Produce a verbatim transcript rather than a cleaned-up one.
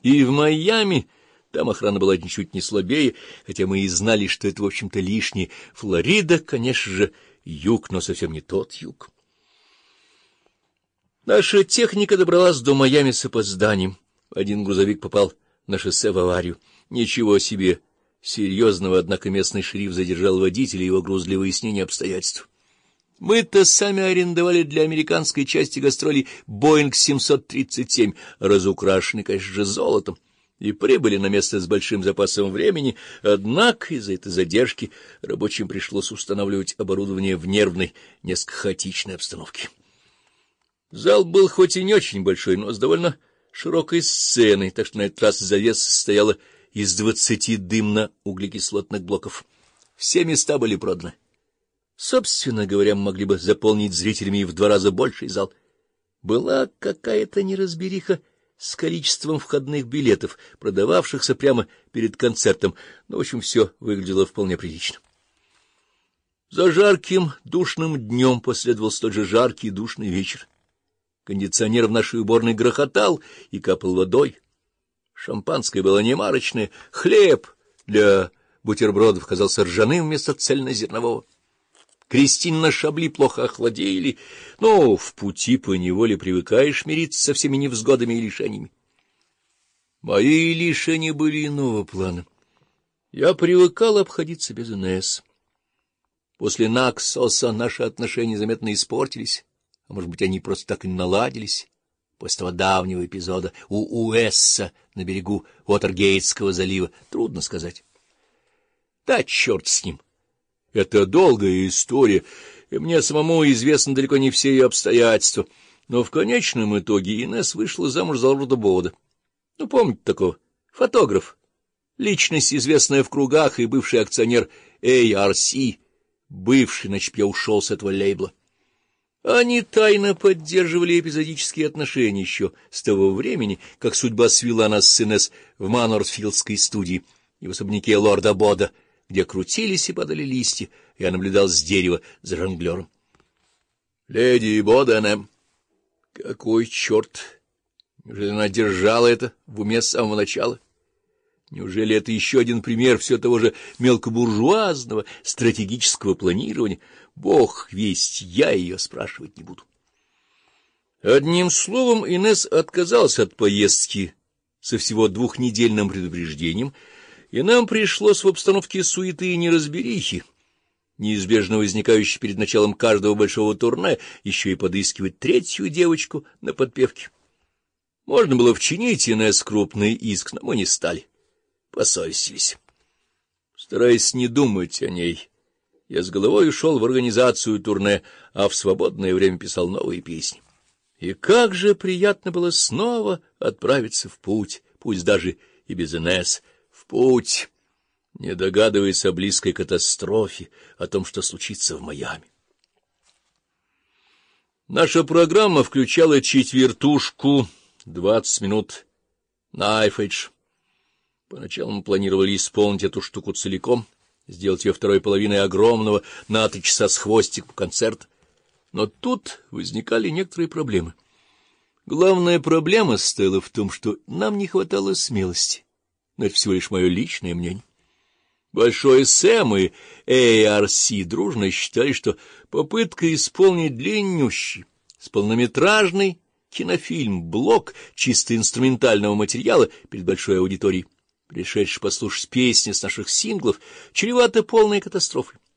И в Майами там охрана была ничуть не слабее, хотя мы и знали, что это, в общем-то, лишнее. Флорида, конечно же, юг, но совсем не тот юг. Наша техника добралась до Майами с опозданием. Один грузовик попал на шоссе в аварию. Ничего себе серьезного, однако местный шериф задержал водителя и его груз для выяснения обстоятельств. Мы-то сами арендовали для американской части гастролей Боинг семьсот тридцать семь, разукрашенный, конечно же, золотом, и прибыли на место с большим запасом времени, однако из-за этой задержки рабочим пришлось устанавливать оборудование в нервной, несколько хаотичной обстановке. Зал был хоть и не очень большой, но с довольно широкой сценой, так что на этот раз завеса состояла из двадцати дымно-углекислотных блоков. Все места были проданы. Собственно говоря, мы могли бы заполнить зрителями и в два раза больший зал. Была какая-то неразбериха с количеством входных билетов, продававшихся прямо перед концертом, но, в общем, все выглядело вполне прилично. За жарким, душным днем последовал столь же жаркий и душный вечер. Кондиционер в нашей уборной грохотал и капал водой. Шампанское было немарочное, хлеб для бутербродов казался ржаным вместо цельнозернового. Кристина Шабли плохо охладели, но в пути поневоле привыкаешь мириться со всеми невзгодами и лишениями. Мои лишения были иного плана. Я привыкал обходиться без Инесс. После Наксоса наши отношения заметно испортились, а может быть, они просто так и наладились. После того давнего эпизода у Уэсса на берегу Уотергейтского залива трудно сказать. Да черт с ним! Это долгая история, и мне самому известны далеко не все ее обстоятельства, но в конечном итоге Инесс вышла замуж за лорда Боуда. Ну, помните такого? Фотограф, личность, известная в кругах, и бывший акционер эй ар си, бывший, иначе я ушел с этого лейбла. Они тайно поддерживали эпизодические отношения еще с того времени, как судьба свела нас с Инесс в Манорсфилдской студии и в особняке лорда Бода, где крутились и падали листья, я наблюдал с дерева за жонглером. — Леди Боденэм! Какой черт! Неужели она держала это в уме с самого начала? Неужели это еще один пример все того же мелкобуржуазного стратегического планирования? Бог весть, я ее спрашивать не буду. Одним словом, Инесс отказался от поездки со всего двухнедельным предупреждением, и нам пришлось в обстановке суеты и неразберихи, неизбежно возникающей перед началом каждого большого турне, еще и подыскивать третью девочку на подпевке. Можно было вчинить Инесс крупный иск, но мы не стали. Посовестились. Стараясь не думать о ней, я с головой ушел в организацию турне, а в свободное время писал новые песни. И как же приятно было снова отправиться в путь, пусть даже и без Инесс, в путь, не догадываясь о близкой катастрофе, о том, что случится в Майами. Наша программа включала четвертушку, двадцать минут Knife Edge. Поначалу мы планировали исполнить эту штуку целиком, сделать ее второй половиной огромного на три часа с хвостиком концерта. Но тут возникали некоторые проблемы. Главная проблема состояла в том, что нам не хватало смелости. Но это всего лишь мое личное мнение. Большой Сэм и эй ар си дружно считали, что попытка исполнить длиннющий, с полнометражный кинофильм-блок чисто инструментального материала перед большой аудиторией, пришедший послушать песни с наших синглов, чревато полной катастрофой.